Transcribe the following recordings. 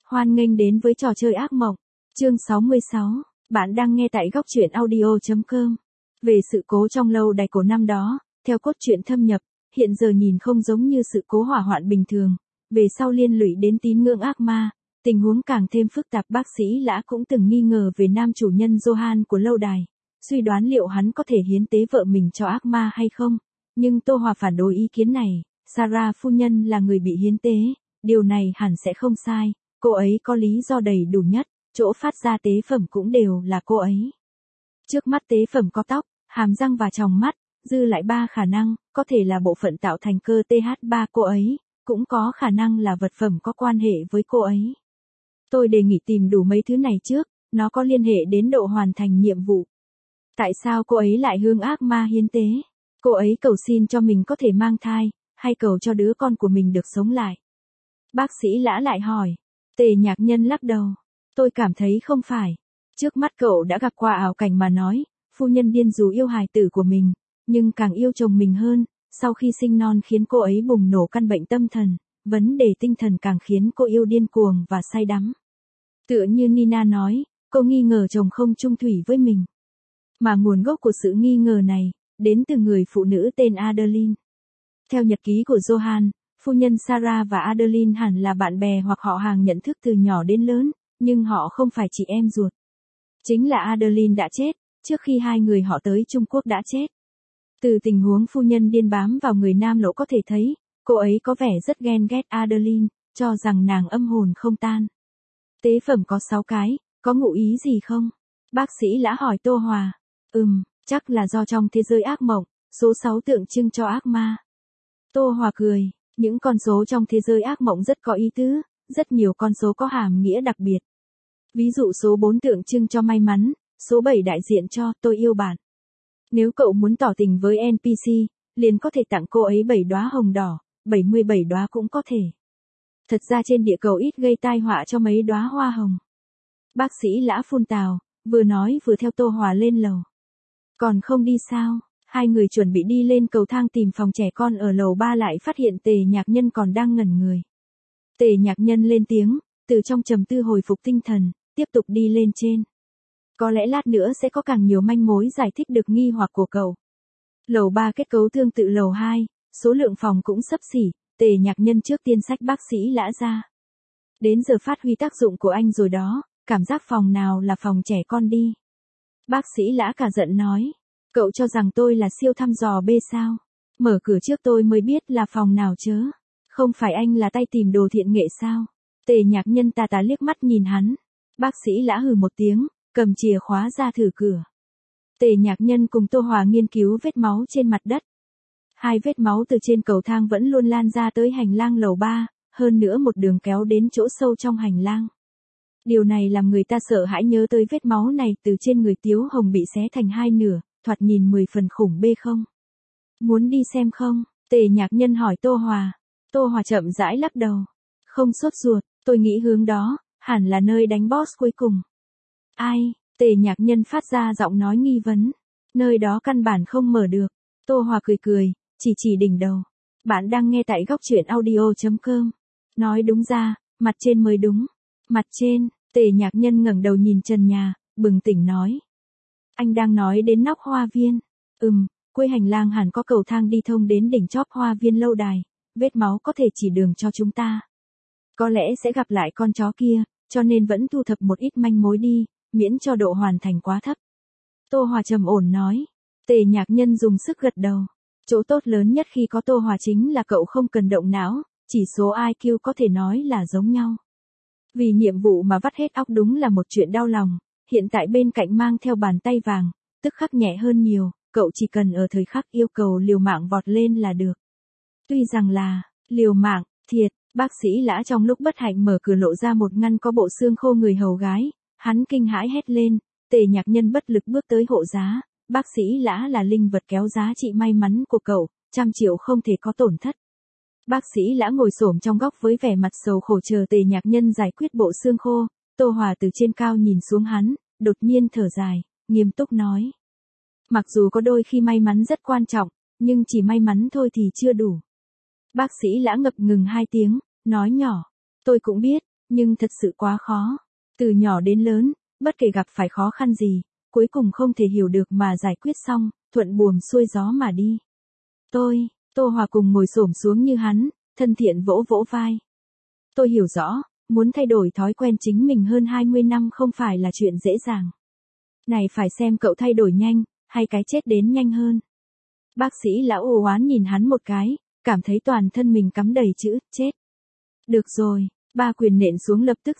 Hoan nghênh đến với trò chơi ác mộng. Chương 66. Bạn đang nghe tại góc truyện audio.com. Về sự cố trong lâu đài cổ năm đó, theo cốt truyện thâm nhập, hiện giờ nhìn không giống như sự cố hỏa hoạn bình thường. Về sau liên lụy đến tín ngưỡng ác ma, tình huống càng thêm phức tạp. Bác sĩ Lã cũng từng nghi ngờ về nam chủ nhân Johan của lâu đài, suy đoán liệu hắn có thể hiến tế vợ mình cho ác ma hay không. Nhưng Tô Hòa phản đối ý kiến này, Sarah phu nhân là người bị hiến tế, điều này hẳn sẽ không sai, cô ấy có lý do đầy đủ nhất, chỗ phát ra tế phẩm cũng đều là cô ấy. Trước mắt tế phẩm có tóc, hàm răng và tròng mắt, dư lại 3 khả năng, có thể là bộ phận tạo thành cơ TH3 cô ấy, cũng có khả năng là vật phẩm có quan hệ với cô ấy. Tôi đề nghị tìm đủ mấy thứ này trước, nó có liên hệ đến độ hoàn thành nhiệm vụ. Tại sao cô ấy lại hướng ác ma hiến tế? Cô ấy cầu xin cho mình có thể mang thai, hay cầu cho đứa con của mình được sống lại? Bác sĩ Lã lại hỏi. Tề Nhạc Nhân lắc đầu. Tôi cảm thấy không phải. Trước mắt cậu đã gặp qua ảo cảnh mà nói, phu nhân điên dù yêu hài tử của mình, nhưng càng yêu chồng mình hơn, sau khi sinh non khiến cô ấy bùng nổ căn bệnh tâm thần, vấn đề tinh thần càng khiến cô yêu điên cuồng và say đắm. Tựa như Nina nói, cô nghi ngờ chồng không chung thủy với mình. Mà nguồn gốc của sự nghi ngờ này, đến từ người phụ nữ tên Adeline. Theo nhật ký của Johan, phu nhân Sarah và Adeline hẳn là bạn bè hoặc họ hàng nhận thức từ nhỏ đến lớn, nhưng họ không phải chị em ruột. Chính là Adeline đã chết, trước khi hai người họ tới Trung Quốc đã chết. Từ tình huống phu nhân điên bám vào người nam lỗ có thể thấy, cô ấy có vẻ rất ghen ghét Adeline, cho rằng nàng âm hồn không tan. Tế phẩm có 6 cái, có ngụ ý gì không? Bác sĩ Lã hỏi Tô Hòa. Chắc là do trong thế giới ác mộng, số 6 tượng trưng cho ác ma. Tô Hòa cười, những con số trong thế giới ác mộng rất có ý tứ, rất nhiều con số có hàm nghĩa đặc biệt. Ví dụ số 4 tượng trưng cho may mắn, số 7 đại diện cho tôi yêu bạn. Nếu cậu muốn tỏ tình với NPC, liền có thể tặng cô ấy 7 đóa hồng đỏ, 77 đóa cũng có thể. Thật ra trên địa cầu ít gây tai họa cho mấy đóa hoa hồng. Bác sĩ Lã phun tào, vừa nói vừa theo Tô Hòa lên lầu. Còn không đi sao? Hai người chuẩn bị đi lên cầu thang tìm phòng trẻ con ở lầu 3 lại phát hiện Tề Nhạc Nhân còn đang ngẩn người. Tề Nhạc Nhân lên tiếng, từ trong trầm tư hồi phục tinh thần, tiếp tục đi lên trên. Có lẽ lát nữa sẽ có càng nhiều manh mối giải thích được nghi hoặc của cậu. Lầu 3 kết cấu tương tự lầu 2, số lượng phòng cũng xấp xỉ, Tề Nhạc Nhân trước tiên xách bác sĩ Lã ra. Đến giờ phát huy tác dụng của anh rồi đó, cảm giác phòng nào là phòng trẻ con đi. Bác sĩ Lã cả giận nói. Cậu cho rằng tôi là siêu thăm dò B sao? Mở cửa trước tôi mới biết là phòng nào chớ. Không phải anh là tay tìm đồ thiện nghệ sao? Tề Nhạc Nhân tà tà liếc mắt nhìn hắn. Bác sĩ Lã hừ một tiếng, cầm chìa khóa ra thử cửa. Tề Nhạc Nhân cùng Tô Hòa nghiên cứu vết máu trên mặt đất. 2 vết máu từ trên cầu thang vẫn luôn lan ra tới hành lang lầu 3, hơn nữa một đường kéo đến chỗ sâu trong hành lang. Điều này làm người ta sợ hãi nhớ tới vết máu này từ trên người Tiếu Hồng bị xé thành 2 nửa. Thoạt nhìn 10 phần khủng bê không? Muốn đi xem không? Tề Nhạc Nhân hỏi Tô Hòa. Tô Hòa chậm rãi lắc đầu. Không sốt ruột, tôi nghĩ hướng đó, hẳn là nơi đánh boss cuối cùng. Ai? Tề Nhạc Nhân phát ra giọng nói nghi vấn. Nơi đó căn bản không mở được. Tô Hòa cười cười, chỉ đỉnh đầu. Bạn đang nghe tại góc truyện audio.com. Nói đúng ra, mặt trên mới đúng. Mặt trên, Tề Nhạc Nhân ngẩng đầu nhìn trần nhà, bừng tỉnh nói. Anh đang nói đến nóc hoa viên. Cuối hành lang hẳn có cầu thang đi thông đến đỉnh chóp hoa viên lâu đài, vết máu có thể chỉ đường cho chúng ta. Có lẽ sẽ gặp lại con chó kia, cho nên vẫn thu thập một ít manh mối đi, miễn cho độ hoàn thành quá thấp. Tô Hòa trầm ổn nói. Tề Nhạc Nhân dùng sức gật đầu. Chỗ tốt lớn nhất khi có Tô Hòa chính là cậu không cần động não, chỉ số IQ có thể nói là giống nhau. Vì nhiệm vụ mà vắt hết óc đúng là một chuyện đau lòng. Hiện tại bên cạnh mang theo bàn tay vàng, tức khắc nhẹ hơn nhiều, cậu chỉ cần ở thời khắc yêu cầu liều mạng vọt lên là được. Tuy rằng là, liều mạng, thiệt, bác sĩ Lã trong lúc bất hạnh mở cửa lộ ra một ngăn có bộ xương khô người hầu gái, hắn kinh hãi hét lên, Tề Nhạc Nhân bất lực bước tới hộ giá, bác sĩ Lã là linh vật kéo giá trị may mắn của cậu, 100 triệu không thể có tổn thất. Bác sĩ Lã ngồi xổm trong góc với vẻ mặt sầu khổ chờ Tề Nhạc Nhân giải quyết bộ xương khô. Tô Hòa từ trên cao nhìn xuống hắn, đột nhiên thở dài, nghiêm túc nói. Mặc dù có đôi khi may mắn rất quan trọng, nhưng chỉ may mắn thôi thì chưa đủ. Bác sĩ Lã ngập ngừng 2 tiếng, nói nhỏ. Tôi cũng biết, Nhưng thật sự quá khó. Từ nhỏ đến lớn, bất kể gặp phải khó khăn gì, cuối cùng không thể hiểu được mà giải quyết xong, thuận buồm xuôi gió mà đi. Tô Hòa cùng ngồi xổm xuống như hắn, thân thiện vỗ vỗ vai. Tôi hiểu rõ, muốn thay đổi thói quen chính mình hơn 20 năm không phải là chuyện dễ dàng. Này phải xem cậu thay đổi nhanh, hay cái chết đến nhanh hơn. Bác sĩ lão u oán nhìn hắn một cái, cảm thấy toàn thân mình cắm đầy chữ, chết. Được rồi, ba quyền nện xuống lập tức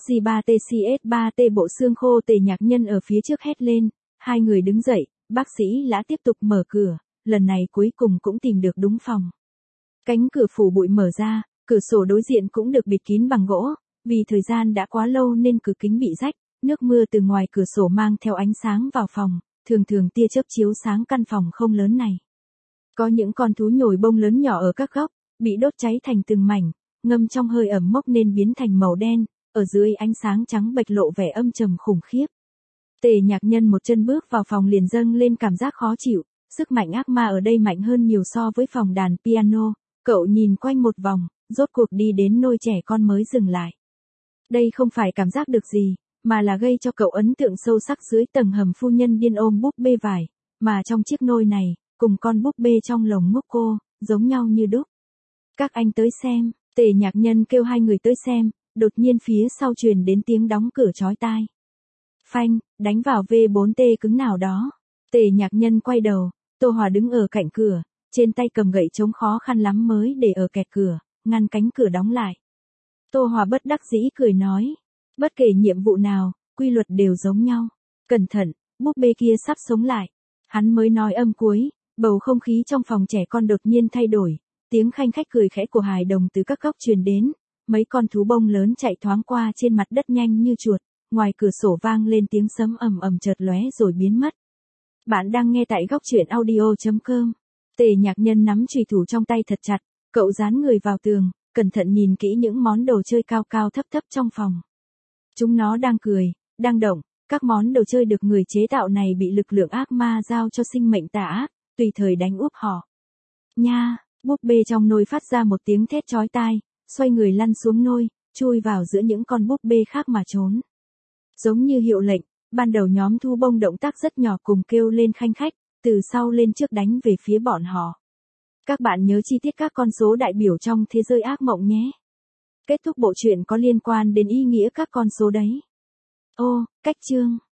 G3TCS3T bộ xương khô. Tề Nhạc Nhân ở phía trước hét lên, hai người đứng dậy, bác sĩ lã tiếp tục mở cửa, lần này cuối cùng cũng tìm được đúng phòng. Cánh cửa phủ bụi mở ra, cửa sổ đối diện cũng được bịt kín bằng gỗ, vì thời gian đã quá lâu nên cửa kính bị rách, nước mưa từ ngoài cửa sổ mang theo ánh sáng vào phòng, thường thường tia chớp chiếu sáng căn phòng không lớn này. Có những con thú nhồi bông lớn nhỏ ở các góc, bị đốt cháy thành từng mảnh, ngâm trong hơi ẩm mốc nên biến thành màu đen, ở dưới ánh sáng trắng bệch lộ vẻ âm trầm khủng khiếp. Tề Nhạc Nhân một chân bước vào phòng liền dâng lên cảm giác khó chịu, sức mạnh ác ma ở đây mạnh hơn nhiều so với phòng đàn piano. Cậu nhìn quanh một vòng, rốt cuộc đi đến nôi trẻ con mới dừng lại. Đây không phải cảm giác được gì, mà là gây cho cậu ấn tượng sâu sắc dưới tầng hầm phu nhân điên ôm búp bê vải, mà trong chiếc nôi này, cùng con búp bê trong lồng ngốc cô, giống nhau như đúc. Các anh tới xem, Tề Nhạc Nhân kêu hai người tới xem, đột nhiên phía sau truyền đến tiếng đóng cửa chói tai. Phanh, đánh vào V4T cứng nào đó. Tề Nhạc Nhân quay đầu, Tô Hòa đứng ở cạnh cửa, trên tay cầm gậy chống khó khăn lắm mới để ở kẹt cửa, ngăn cánh cửa đóng lại. Tô Hòa bất đắc dĩ cười nói, bất kể nhiệm vụ nào, quy luật đều giống nhau. Cẩn thận, búp bê kia sắp sống lại. Hắn mới nói âm cuối, bầu không khí trong phòng trẻ con đột nhiên thay đổi, tiếng khanh khách cười khẽ của hài đồng từ các góc truyền đến, mấy con thú bông lớn chạy thoáng qua trên mặt đất nhanh như chuột, ngoài cửa sổ vang lên tiếng sấm ầm ầm chợt lóe rồi biến mất. Bạn đang nghe tại góc truyện audio.com. Tề Nhạc Nhân nắm chùy thủ trong tay thật chặt, cậu dán người vào tường, cẩn thận nhìn kỹ những món đồ chơi cao cao thấp thấp trong phòng. Chúng nó đang cười, đang động, các món đồ chơi được người chế tạo này bị lực lượng ác ma giao cho sinh mệnh tà ác, tùy thời đánh úp họ. Nha, búp bê trong nôi phát ra một tiếng thét chói tai, xoay người lăn xuống nôi, chui vào giữa những con búp bê khác mà trốn. Giống như hiệu lệnh, ban đầu nhóm thu bông động tác rất nhỏ cùng kêu lên khanh khách, từ sau lên trước đánh về phía bọn họ. Các bạn nhớ chi tiết các con số đại biểu trong thế giới ác mộng nhé. Kết thúc bộ truyện có liên quan đến ý nghĩa các con số đấy. Ô, cách chương.